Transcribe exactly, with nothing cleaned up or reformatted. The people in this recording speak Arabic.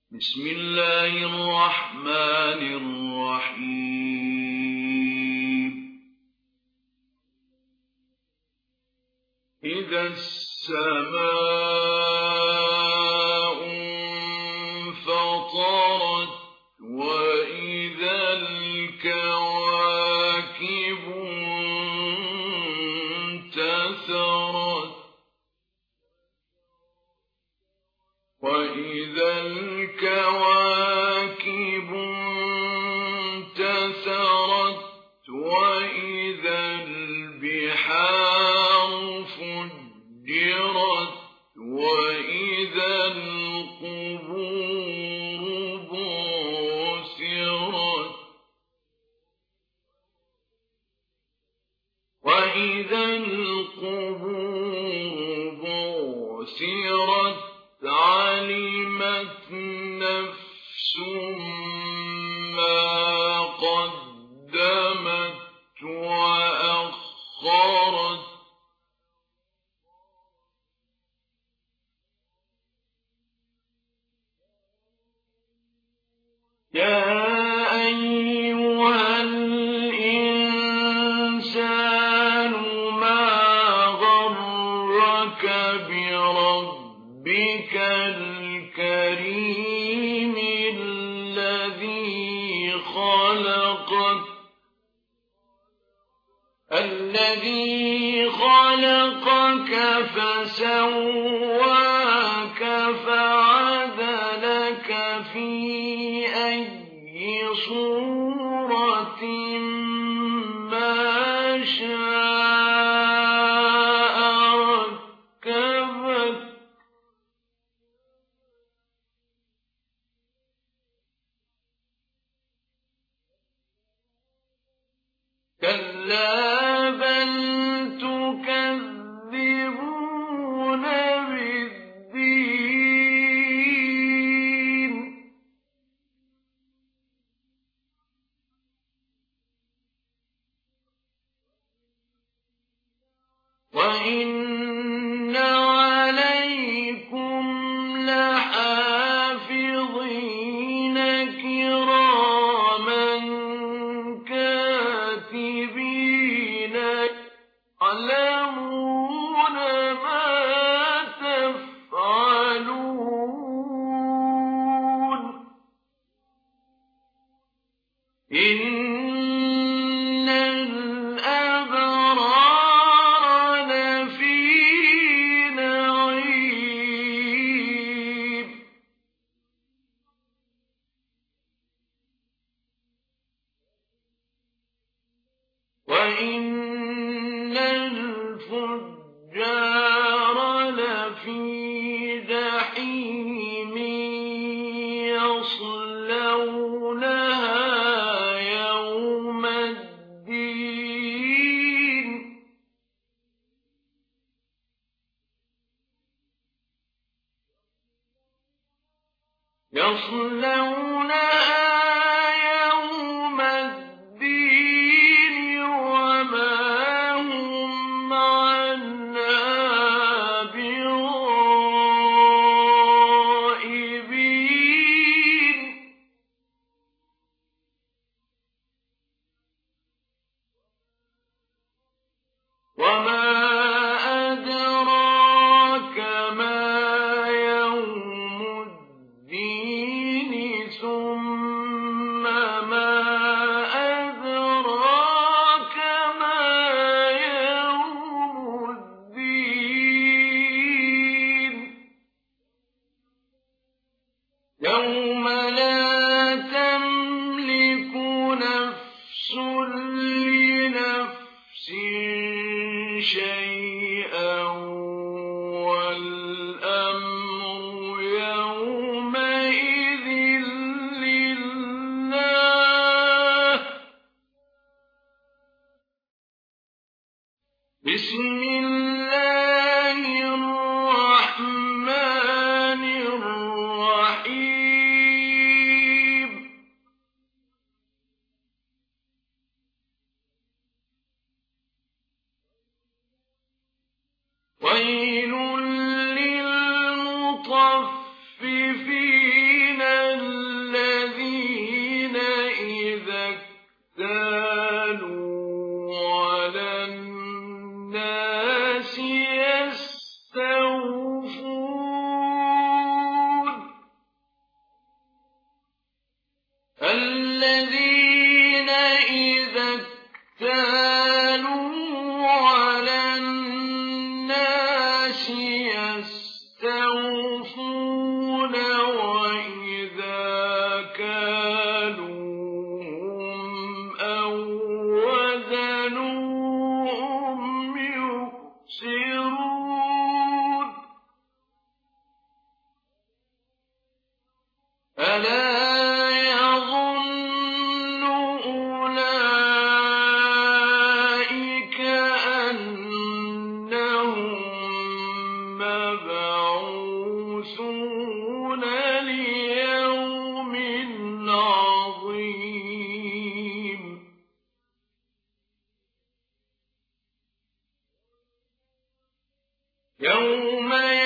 بسم الله الرحمن الرحيم إذا السماء انفطرت وإذا الكواكب انتثرت وإذا الكواكب انتثرت وإذا البحار فجرت وإذا القبور بعثرت وإذا القبور بعثرت علمت نفس ما قدمت وأخرت يا أيها الإنسان ما غرك بربك الكريم الذي خلقك الذي خلقك فسواك فعدلك في أي صورة ما شاء ركبك كلا بل تكذبون بالدين وإن عليكم لحافظين كراما كاتبين يعلمون ما تفعلون إن الأبرار لفي نعيم وإن الفجار لفي جحيم يصلونها يوم الدين يصلونها يوم الدين وما هم عنها بغائبين وما أدراك ما يوم الدين ثم ما أدراك ما يوم الدين يوم لا تملك نفس لنفس شيئا والأمر يومئذ لله بسم الله الرحمن الرحيم ألا يظن أولئك أنهم مبعوثون ليوم عظيم يوم